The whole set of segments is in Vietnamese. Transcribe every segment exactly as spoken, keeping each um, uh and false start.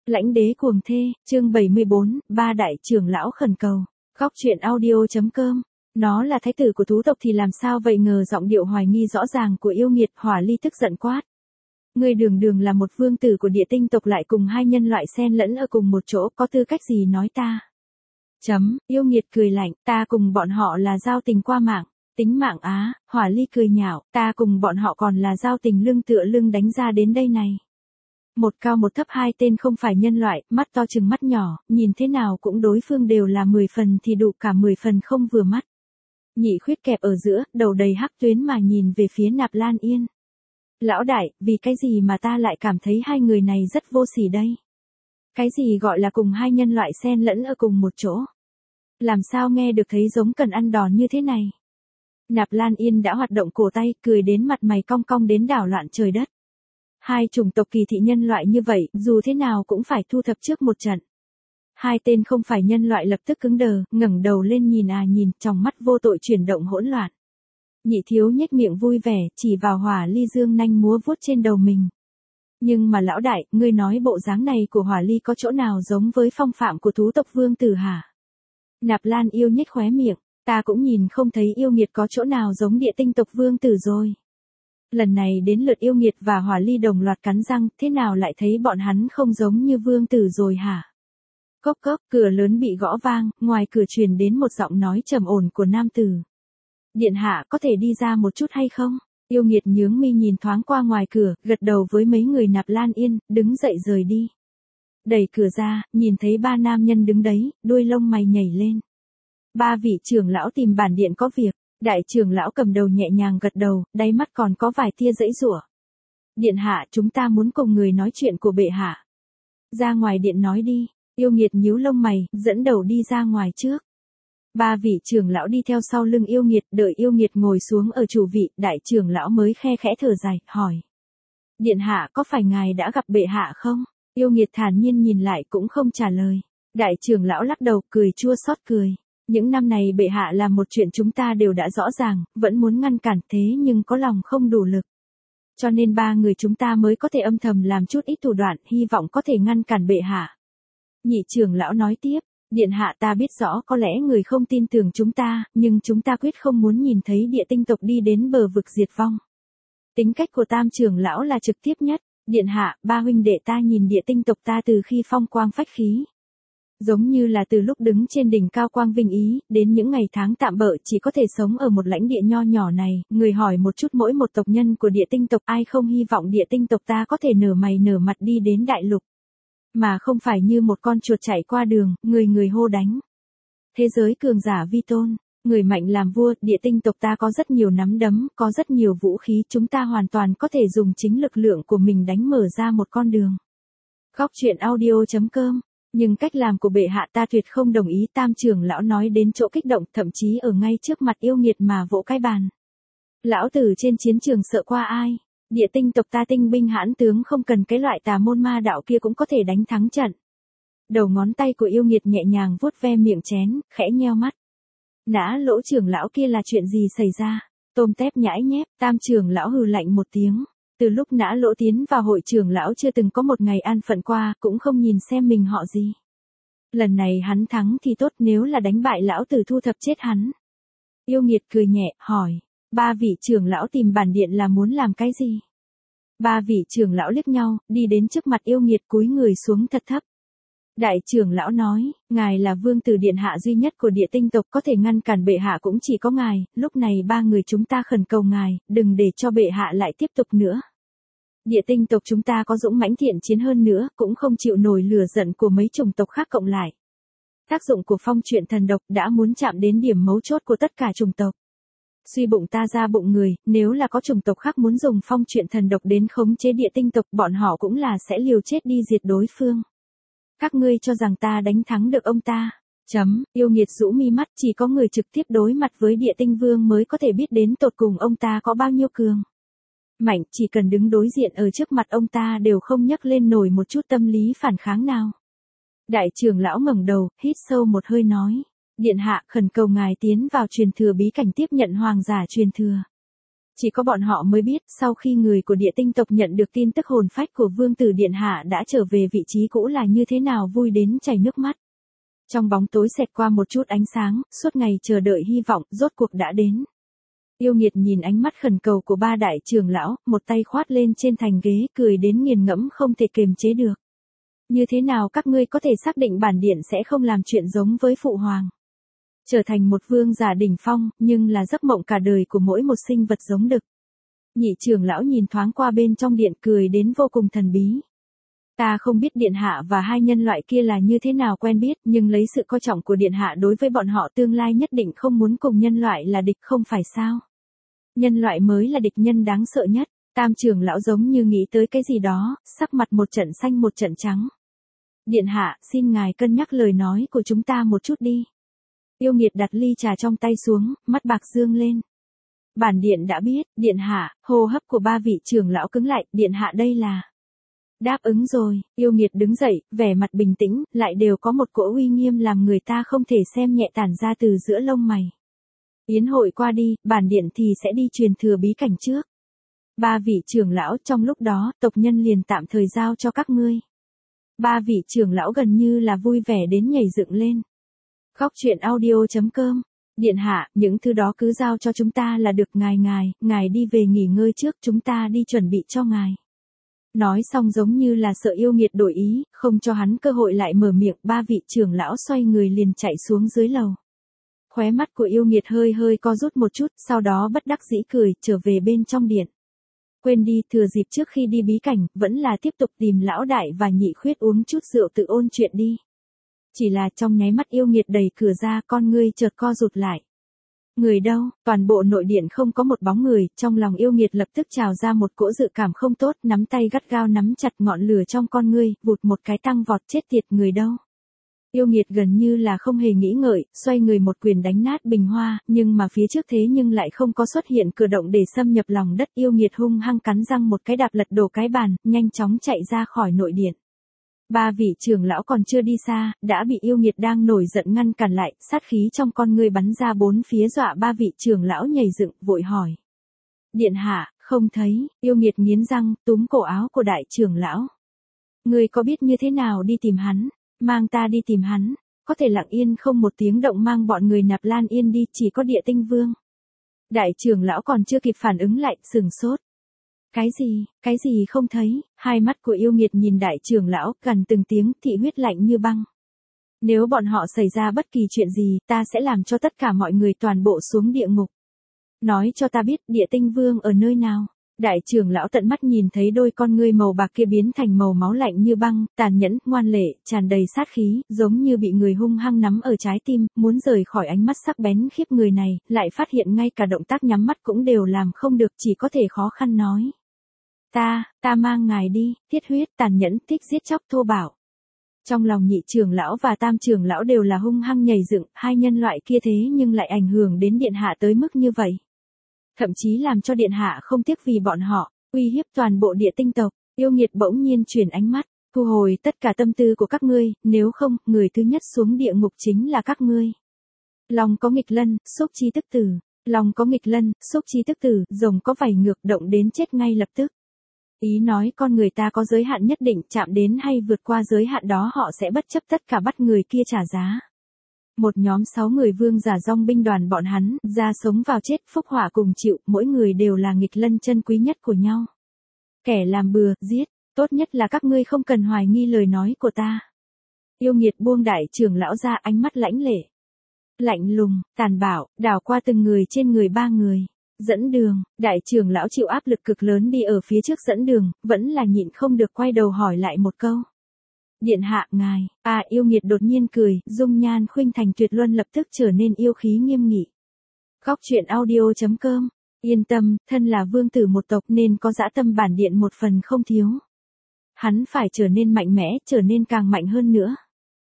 Lãnh đế cuồng thê, chương bảy mươi bốn, ba đại trưởng lão khẩn cầu. Góc truyện audio.com. Nó là thái tử của thú tộc thì làm sao vậy, ngờ giọng điệu hoài nghi rõ ràng của yêu nghiệt. Hỏa Ly tức giận quát. Ngươi đường đường là một vương tử của địa tinh tộc lại cùng hai nhân loại xen lẫn ở cùng một chỗ, có tư cách gì nói ta? Chấm, yêu nghiệt cười lạnh, ta cùng bọn họ là giao tình qua mạng, tính mạng á. Hỏa Ly cười nhạo, ta cùng bọn họ còn là giao tình lưng tựa lưng đánh ra đến đây này. Một cao một thấp hai tên không phải nhân loại, mắt to chừng mắt nhỏ, nhìn thế nào cũng đối phương đều là mười phần thì đủ cả mười phần không vừa mắt. Nhị khuyết kẹp ở giữa, đầu đầy hắc tuyến mà nhìn về phía Nạp Lan Yên. Lão đại, vì cái gì mà ta lại cảm thấy hai người này rất vô sỉ đây? Cái gì gọi là cùng hai nhân loại xen lẫn ở cùng một chỗ? Làm sao nghe được thấy giống cần ăn đòn như thế này? Nạp Lan Yên đã hoạt động cổ tay, cười đến mặt mày cong cong đến đảo loạn trời đất. Hai chủng tộc kỳ thị nhân loại như vậy, dù thế nào cũng phải thu thập trước một trận. Hai tên không phải nhân loại lập tức cứng đờ, ngẩng đầu lên nhìn à nhìn, trong mắt vô tội chuyển động hỗn loạn. Nhị thiếu nhếch miệng vui vẻ, chỉ vào Hỏa Ly dương nanh múa vuốt trên đầu mình. Nhưng mà lão đại, ngươi nói bộ dáng này của Hỏa Ly có chỗ nào giống với phong phạm của thú tộc vương tử hả? Nạp Lan yêu nhếch khóe miệng, ta cũng nhìn không thấy yêu nghiệt có chỗ nào giống địa tinh tộc vương tử rồi. Lần này đến lượt yêu nghiệt và Hỏa Ly đồng loạt cắn răng, thế nào lại thấy bọn hắn không giống như vương tử rồi hả? Cốc cốc, cửa lớn bị gõ vang, ngoài cửa truyền đến một giọng nói trầm ổn của nam tử. Điện hạ có thể đi ra một chút hay không? Yêu nghiệt nhướng mi nhìn thoáng qua ngoài cửa, gật đầu với mấy người Nạp Lan Yên, đứng dậy rời đi. Đẩy cửa ra, nhìn thấy ba nam nhân đứng đấy, đuôi lông mày nhảy lên. Ba vị trưởng lão tìm bản điện có việc. Đại trưởng lão cầm đầu nhẹ nhàng gật đầu, đáy mắt còn có vài tia giãy giụa. Điện hạ, chúng ta muốn cùng người nói chuyện của bệ hạ. Ra ngoài điện nói đi. Yêu nghiệt nhíu lông mày, dẫn đầu đi ra ngoài trước. Ba vị trưởng lão đi theo sau lưng yêu nghiệt, đợi yêu nghiệt ngồi xuống ở chủ vị, đại trưởng lão mới khe khẽ thở dài, hỏi. Điện hạ, có phải ngài đã gặp bệ hạ không? Yêu nghiệt thản nhiên nhìn lại cũng không trả lời. Đại trưởng lão lắc đầu, cười chua xót cười. Những năm này bệ hạ làm một chuyện chúng ta đều đã rõ ràng, vẫn muốn ngăn cản thế nhưng có lòng không đủ lực. Cho nên ba người chúng ta mới có thể âm thầm làm chút ít thủ đoạn, hy vọng có thể ngăn cản bệ hạ. Nhị trưởng lão nói tiếp, điện hạ ta biết rõ có lẽ người không tin tưởng chúng ta, nhưng chúng ta quyết không muốn nhìn thấy địa tinh tộc đi đến bờ vực diệt vong. Tính cách của tam trưởng lão là trực tiếp nhất, điện hạ, ba huynh đệ ta nhìn địa tinh tộc ta từ khi phong quang phách khí. Giống như là từ lúc đứng trên đỉnh cao quang vinh ý, đến những ngày tháng tạm bợ chỉ có thể sống ở một lãnh địa nho nhỏ này, người hỏi một chút mỗi một tộc nhân của địa tinh tộc ai không hy vọng địa tinh tộc ta có thể nở mày nở mặt đi đến đại lục. Mà không phải như một con chuột chạy qua đường, người người hô đánh. Thế giới cường giả vi tôn, người mạnh làm vua, địa tinh tộc ta có rất nhiều nắm đấm, có rất nhiều vũ khí, chúng ta hoàn toàn có thể dùng chính lực lượng của mình đánh mở ra một con đường. Góc truyện audio.com. Nhưng cách làm của bệ hạ ta tuyệt không đồng ý, tam trưởng lão nói đến chỗ kích động, thậm chí ở ngay trước mặt yêu nghiệt mà vỗ cái bàn. Lão tử trên chiến trường sợ qua ai? Địa tinh tộc ta tinh binh hãn tướng không cần cái loại tà môn ma đạo kia cũng có thể đánh thắng trận. Đầu ngón tay của yêu nghiệt nhẹ nhàng vuốt ve miệng chén, khẽ nheo mắt. Nã lỗ trưởng lão kia là chuyện gì xảy ra? Tôm tép nhãi nhép, tam trưởng lão hừ lạnh một tiếng. Từ lúc nã lỗ tiến vào hội trưởng lão chưa từng có một ngày an phận qua, cũng không nhìn xem mình họ gì. Lần này hắn thắng thì tốt, nếu là đánh bại lão tử thu thập chết hắn. Yêu nghiệt cười nhẹ, hỏi. Ba vị trưởng lão tìm bản điện là muốn làm cái gì? Ba vị trưởng lão liếc nhau, đi đến trước mặt yêu nghiệt cúi người xuống thật thấp. Đại trưởng lão nói, ngài là vương tử điện hạ duy nhất của địa tinh tộc, có thể ngăn cản bệ hạ cũng chỉ có ngài, lúc này ba người chúng ta khẩn cầu ngài, đừng để cho bệ hạ lại tiếp tục nữa. Địa tinh tộc chúng ta có dũng mãnh thiện chiến hơn nữa, cũng không chịu nổi lửa giận của mấy chủng tộc khác cộng lại. Tác dụng của phong truyện thần độc đã muốn chạm đến điểm mấu chốt của tất cả chủng tộc. Suy bụng ta ra bụng người, nếu là có chủng tộc khác muốn dùng phong truyện thần độc đến khống chế địa tinh tộc, bọn họ cũng là sẽ liều chết đi diệt đối phương. Các ngươi cho rằng ta đánh thắng được ông ta? Chấm, yêu nghiệt rũ mi mắt, chỉ có người trực tiếp đối mặt với địa tinh vương mới có thể biết đến tột cùng ông ta có bao nhiêu cường. Mạnh, chỉ cần đứng đối diện ở trước mặt ông ta đều không nhấc lên nổi một chút tâm lý phản kháng nào. Đại trưởng lão ngẩng đầu, hít sâu một hơi nói. Điện hạ khẩn cầu ngài tiến vào truyền thừa bí cảnh tiếp nhận hoàng giả truyền thừa. Chỉ có bọn họ mới biết, sau khi người của địa tinh tộc nhận được tin tức hồn phách của vương tử điện hạ đã trở về vị trí cũ là như thế nào vui đến chảy nước mắt. Trong bóng tối xẹt qua một chút ánh sáng, suốt ngày chờ đợi hy vọng, rốt cuộc đã đến. Yêu nghiệt nhìn ánh mắt khẩn cầu của ba đại trưởng lão, một tay khoát lên trên thành ghế, cười đến nghiền ngẫm không thể kiềm chế được. Như thế nào các ngươi có thể xác định bản điện sẽ không làm chuyện giống với phụ hoàng? Trở thành một vương giả đỉnh phong, nhưng là giấc mộng cả đời của mỗi một sinh vật giống đực. Nhị trưởng lão nhìn thoáng qua bên trong điện cười đến vô cùng thần bí. Ta không biết điện hạ và hai nhân loại kia là như thế nào quen biết, nhưng lấy sự coi trọng của điện hạ đối với bọn họ tương lai nhất định không muốn cùng nhân loại là địch không phải sao? Nhân loại mới là địch nhân đáng sợ nhất. Tam trưởng lão giống như nghĩ tới cái gì đó, sắc mặt một trận xanh một trận trắng. Điện hạ, xin ngài cân nhắc lời nói của chúng ta một chút đi. Yêu nghiệt đặt ly trà trong tay xuống, mắt bạc dương lên. Bản điện đã biết, điện hạ. Hô hấp của ba vị trưởng lão cứng lại, điện hạ đây là. Đáp ứng rồi, yêu nghiệt đứng dậy, vẻ mặt bình tĩnh, lại đều có một cỗ uy nghiêm làm người ta không thể xem nhẹ tản ra từ giữa lông mày. Yến hội qua đi, bản điện thì sẽ đi truyền thừa bí cảnh trước. Ba vị trưởng lão, trong lúc đó, tộc nhân liền tạm thời giao cho các ngươi. Ba vị trưởng lão gần như là vui vẻ đến nhảy dựng lên. Góc truyện audio chấm com. Điện hạ, những thứ đó cứ giao cho chúng ta là được. Ngài ngài, ngài đi về nghỉ ngơi trước, chúng ta đi chuẩn bị cho ngài. Nói xong giống như là sợ yêu nghiệt đổi ý, không cho hắn cơ hội lại mở miệng, ba vị trưởng lão xoay người liền chạy xuống dưới lầu. Khóe mắt của yêu nghiệt hơi hơi co rút một chút, sau đó bất đắc dĩ cười, trở về bên trong điện. Quên đi, thừa dịp trước khi đi bí cảnh, vẫn là tiếp tục tìm lão đại và nhị khuyết uống chút rượu tự ôn chuyện đi. Chỉ là trong nháy mắt yêu nghiệt đẩy cửa ra, con ngươi chợt co rụt lại. Người đâu? Toàn bộ nội điện không có một bóng người, trong lòng yêu nghiệt lập tức trào ra một cỗ dự cảm không tốt, nắm tay gắt gao nắm chặt ngọn lửa trong con ngươi, vụt một cái tăng vọt, chết tiệt, người đâu? Yêu nghiệt gần như là không hề nghĩ ngợi, xoay người một quyền đánh nát bình hoa, nhưng mà phía trước thế nhưng lại không có xuất hiện cửa động để xâm nhập lòng đất. Yêu nghiệt hung hăng cắn răng một cái đạp lật đổ cái bàn, nhanh chóng chạy ra khỏi nội điện. Ba vị trưởng lão còn chưa đi xa, đã bị yêu nghiệt đang nổi giận ngăn cản lại, sát khí trong con ngươi bắn ra bốn phía dọa ba vị trưởng lão nhảy dựng, vội hỏi. Điện hạ, không thấy, yêu nghiệt nghiến răng, túm cổ áo của đại trưởng lão. Ngươi có biết như thế nào đi tìm hắn? Mang ta đi tìm hắn, có thể lặng yên không một tiếng động mang bọn người Nạp Lan Yên đi, chỉ có địa tinh vương. Đại trưởng lão còn chưa kịp phản ứng lại, sừng sốt. Cái gì, cái gì không thấy? Hai mắt của yêu nghiệt nhìn đại trưởng lão, gần từng tiếng, thị huyết lạnh như băng. Nếu bọn họ xảy ra bất kỳ chuyện gì, ta sẽ làm cho tất cả mọi người toàn bộ xuống địa ngục. Nói cho ta biết, địa tinh vương ở nơi nào? Đại trưởng lão tận mắt nhìn thấy đôi con ngươi màu bạc kia biến thành màu máu lạnh như băng, tàn nhẫn, ngoan lệ, tràn đầy sát khí, giống như bị người hung hăng nắm ở trái tim, muốn rời khỏi ánh mắt sắc bén khiếp người này, lại phát hiện ngay cả động tác nhắm mắt cũng đều làm không được, chỉ có thể khó khăn nói. Ta, ta mang ngài đi, thiết huyết, tàn nhẫn, thích giết chóc thô bạo. Trong lòng nhị trưởng lão và tam trưởng lão đều là hung hăng nhảy dựng, hai nhân loại kia thế nhưng lại ảnh hưởng đến điện hạ tới mức như vậy. Thậm chí làm cho điện hạ không tiếc vì bọn họ, uy hiếp toàn bộ địa tinh tộc. Yêu nghiệt bỗng nhiên chuyển ánh mắt, thu hồi tất cả tâm tư của các ngươi, nếu không, người thứ nhất xuống địa ngục chính là các ngươi. Lòng có nghịch lân, xúc chi tức tử. Lòng có nghịch lân, xúc chi tức tử, rồng có vảy ngược, động đến chết ngay lập tức. Ý nói con người ta có giới hạn nhất định, chạm đến hay vượt qua giới hạn đó họ sẽ bất chấp tất cả bắt người kia trả giá. Một nhóm sáu người vương giả dòng binh đoàn bọn hắn, ra sống vào chết, phúc hỏa cùng chịu, mỗi người đều là nghịch lân chân quý nhất của nhau. Kẻ làm bừa, giết, tốt nhất là các ngươi không cần hoài nghi lời nói của ta. Yêu nghiệt buông đại trưởng lão ra, ánh mắt lãnh lệ. Lạnh lùng, tàn bạo, đảo qua từng người trên người ba người. Dẫn đường, đại trưởng lão chịu áp lực cực lớn đi ở phía trước dẫn đường, vẫn là nhịn không được quay đầu hỏi lại một câu. Điện hạ, ngài, à yêu nghiệt đột nhiên cười, dung nhan khuynh thành tuyệt luân lập tức trở nên yêu khí nghiêm nghị. Góc truyện audio chấm com, yên tâm, thân là vương tử một tộc nên có dã tâm bản điện một phần không thiếu. Hắn phải trở nên mạnh mẽ, trở nên càng mạnh hơn nữa.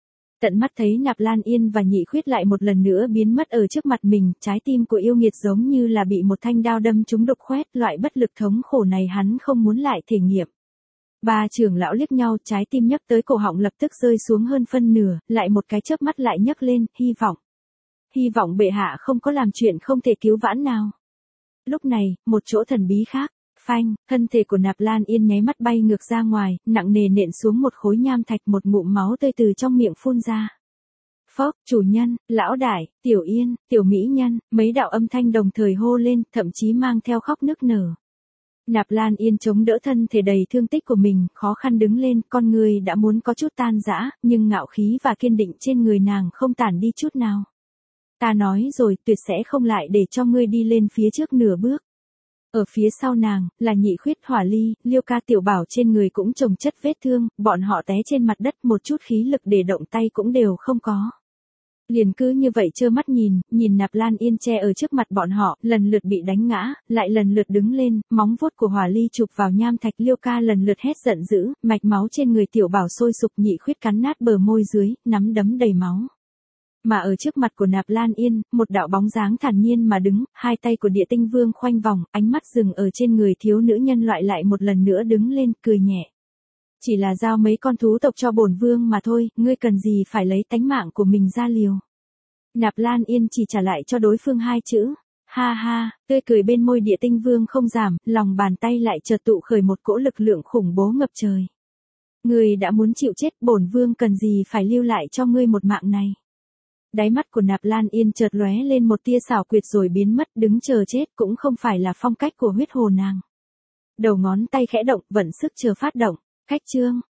Tận mắt thấy Nạp Lan Yên và nhị khuyết lại một lần nữa biến mất ở trước mặt mình, trái tim của yêu nghiệt giống như là bị một thanh đao đâm trúng đục khoét, loại bất lực thống khổ này hắn không muốn lại thể nghiệm. Ba trưởng lão liếc nhau, trái tim nhấc tới cổ họng lập tức rơi xuống hơn phân nửa, lại một cái chớp mắt lại nhấc lên, hy vọng. Hy vọng bệ hạ không có làm chuyện không thể cứu vãn nào. Lúc này, một chỗ thần bí khác, phanh, thân thể của Nạp Lan Yên nháy mắt bay ngược ra ngoài, nặng nề nện xuống một khối nham thạch, một ngụm máu tươi từ trong miệng phun ra. Phốc, chủ nhân, lão đại, tiểu Yên, tiểu mỹ nhân, mấy đạo âm thanh đồng thời hô lên, thậm chí mang theo khóc nức nở. Nạp Lan Yên chống đỡ thân thể đầy thương tích của mình, khó khăn đứng lên, con người đã muốn có chút tan rã, nhưng ngạo khí và kiên định trên người nàng không tản đi chút nào. Ta nói rồi, tuyệt sẽ không lại để cho ngươi đi lên phía trước nửa bước. Ở phía sau nàng, là Nhị Khuyết, Hỏa Ly, Liêu Ca, Tiểu Bảo trên người cũng chồng chất vết thương, bọn họ té trên mặt đất, một chút khí lực để động tay cũng đều không có. Liền cứ như vậy trơ mắt nhìn, nhìn Nạp Lan Yên che ở trước mặt bọn họ, lần lượt bị đánh ngã, lại lần lượt đứng lên, móng vuốt của Hỏa Ly chụp vào nham thạch, Liêu Ca lần lượt hét giận dữ, mạch máu trên người Tiểu Bảo sôi sục, Nhị Khuyết cắn nát bờ môi dưới, nắm đấm đầy máu. Mà ở trước mặt của Nạp Lan Yên, một đạo bóng dáng thản nhiên mà đứng, hai tay của Địa Tinh Vương khoanh vòng, ánh mắt dừng ở trên người thiếu nữ nhân loại, lại một lần nữa đứng lên, cười nhẹ. Chỉ là giao mấy con thú tộc cho bổn vương mà thôi, ngươi cần gì phải lấy tánh mạng của mình ra liều. Nạp Lan Yên chỉ trả lại cho đối phương hai chữ, ha ha, tươi cười bên môi Địa Tinh Vương không giảm, lòng bàn tay lại chợt tụ khởi một cỗ lực lượng khủng bố ngập trời. Ngươi đã muốn chịu chết, bổn vương cần gì phải lưu lại cho ngươi một mạng này. Đáy mắt của Nạp Lan Yên chợt lóe lên một tia xảo quyệt rồi biến mất, đứng chờ chết cũng không phải là phong cách của huyết hồ nàng. Đầu ngón tay khẽ động, vận sức chờ phát động, cách chương.